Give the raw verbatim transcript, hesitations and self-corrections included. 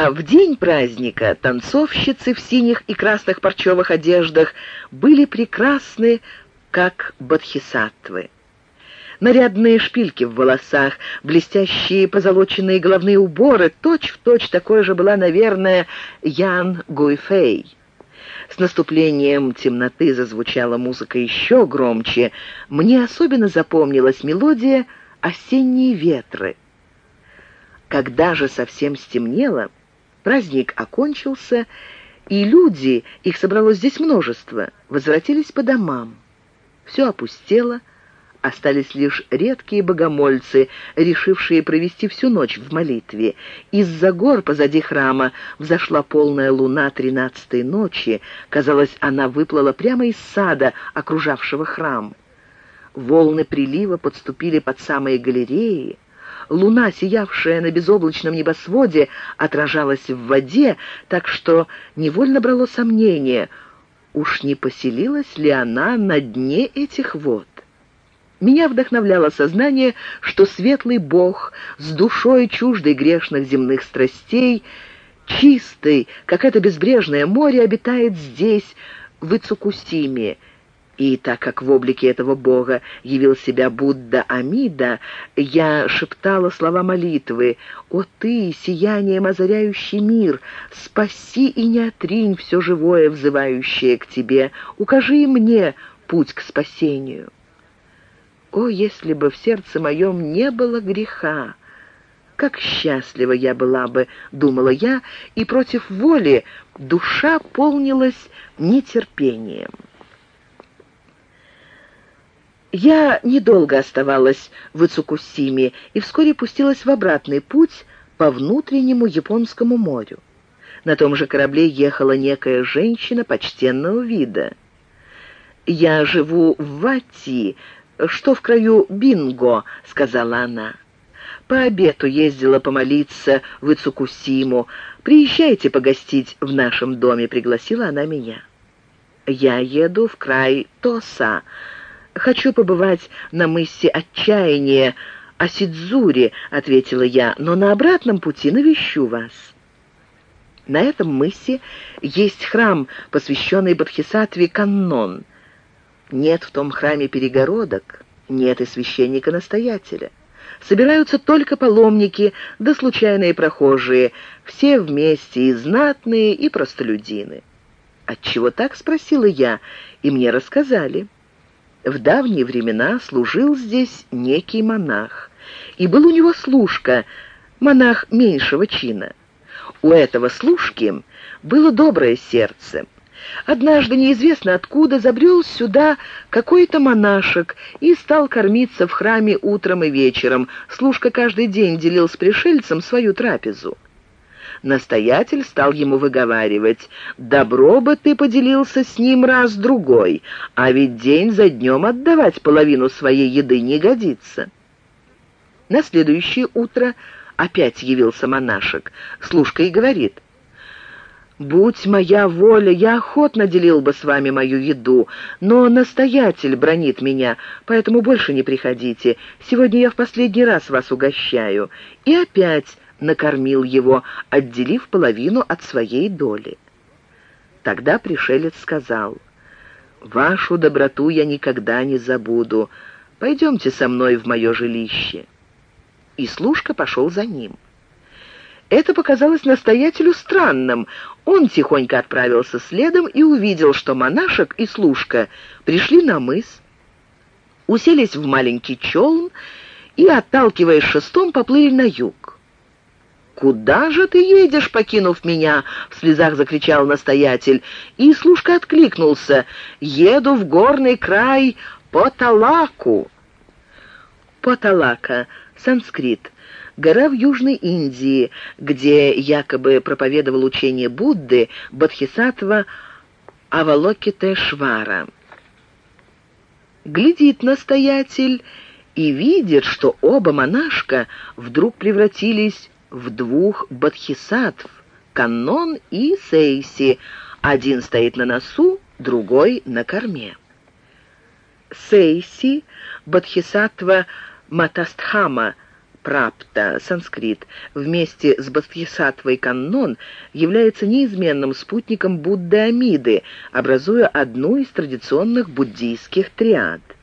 А в день праздника танцовщицы в синих и красных парчевых одеждах были прекрасны, как бодхисаттвы. Нарядные шпильки в волосах, блестящие позолоченные головные уборы, точь-в-точь такой же была, наверное, Ян Гуйфэй. С наступлением темноты зазвучала музыка еще громче. Мне особенно запомнилась мелодия «Осенние ветры». Когда же совсем стемнело, праздник окончился, и люди, их собралось здесь множество, возвратились по домам. Все опустело, остались лишь редкие богомольцы, решившие провести всю ночь в молитве. Из-за гор позади храма взошла полная луна тринадцатой ночи. Казалось, она выплыла прямо из сада, окружавшего храм. Волны прилива подступили под самые галереи. Луна, сиявшая на безоблачном небосводе, отражалась в воде, так что невольно брало сомнение, уж не поселилась ли она на дне этих вод. Меня вдохновляло сознание, что светлый Бог, с душой чуждой грешных земных страстей, чистый, как это безбрежное море, обитает здесь, в Ицукусиме. И так как в облике этого Бога явил себя Будда Амида, я шептала слова молитвы: «О ты, сиянием озаряющий мир, спаси и не отринь все живое, взывающее к тебе, укажи и мне путь к спасению». О, если бы в сердце моем не было греха! Как счастлива я была бы, думала я, и против воли душа полнилась нетерпением. Я недолго оставалась в Ицукусиме и вскоре пустилась в обратный путь по внутреннему Японскому морю. На том же корабле ехала некая женщина почтенного вида. «Я живу в Вати, что в краю Бинго», — сказала она. «По обету ездила помолиться в Ицукусиму. Приезжайте погостить в нашем доме», — пригласила она меня. «Я еду в край Тоса. Хочу побывать на мысе Отчаяния, Асидзури», — ответила я, «но на обратном пути навещу вас». На этом мысе есть храм, посвященный Бодхисаттве Каннон. Нет в том храме перегородок, нет и священника-настоятеля. Собираются только паломники да случайные прохожие, все вместе, и знатные, и простолюдины. «Отчего так?» — спросила я, и мне рассказали. В давние времена служил здесь некий монах, и был у него служка, монах меньшего чина. У этого служки было доброе сердце. Однажды, неизвестно откуда, забрел сюда какой-то монашек и стал кормиться в храме утром и вечером. Служка каждый день делил с пришельцем свою трапезу. Настоятель стал ему выговаривать: «Добро бы ты поделился с ним раз-другой, а ведь день за днем отдавать половину своей еды не годится». На следующее утро опять явился монашек. Служка и говорит: «Будь моя воля, я охотно делил бы с вами мою еду, но настоятель бранит меня, поэтому больше не приходите. Сегодня я в последний раз вас угощаю». И опять накормил его, отделив половину от своей доли. Тогда пришелец сказал: «Вашу доброту я никогда не забуду. Пойдемте со мной в мое жилище». И служка пошел за ним. Это показалось настоятелю странным. Он тихонько отправился следом и увидел, что монашек и служка пришли на мыс, уселись в маленький челн и, отталкиваясь шестом, поплыли на юг. «Куда же ты едешь, покинув меня?» — в слезах закричал настоятель. И служка откликнулся: «Еду в горный край Поталаку». Поталака, санскрит, гора в Южной Индии, где якобы проповедовал учение Будды Бодхисаттва Авалокитешвара. Глядит настоятель и видит, что оба монашка вдруг превратились в двух бодхисаттв — Каннон и Сейси. Один стоит на носу, другой — на корме. Сейси — бодхисаттва Матастхама, Прапта, санскрит, вместе с Бодхисаттвой Каннон является неизменным спутником Будды Амиды, образуя одну из традиционных буддийских триад.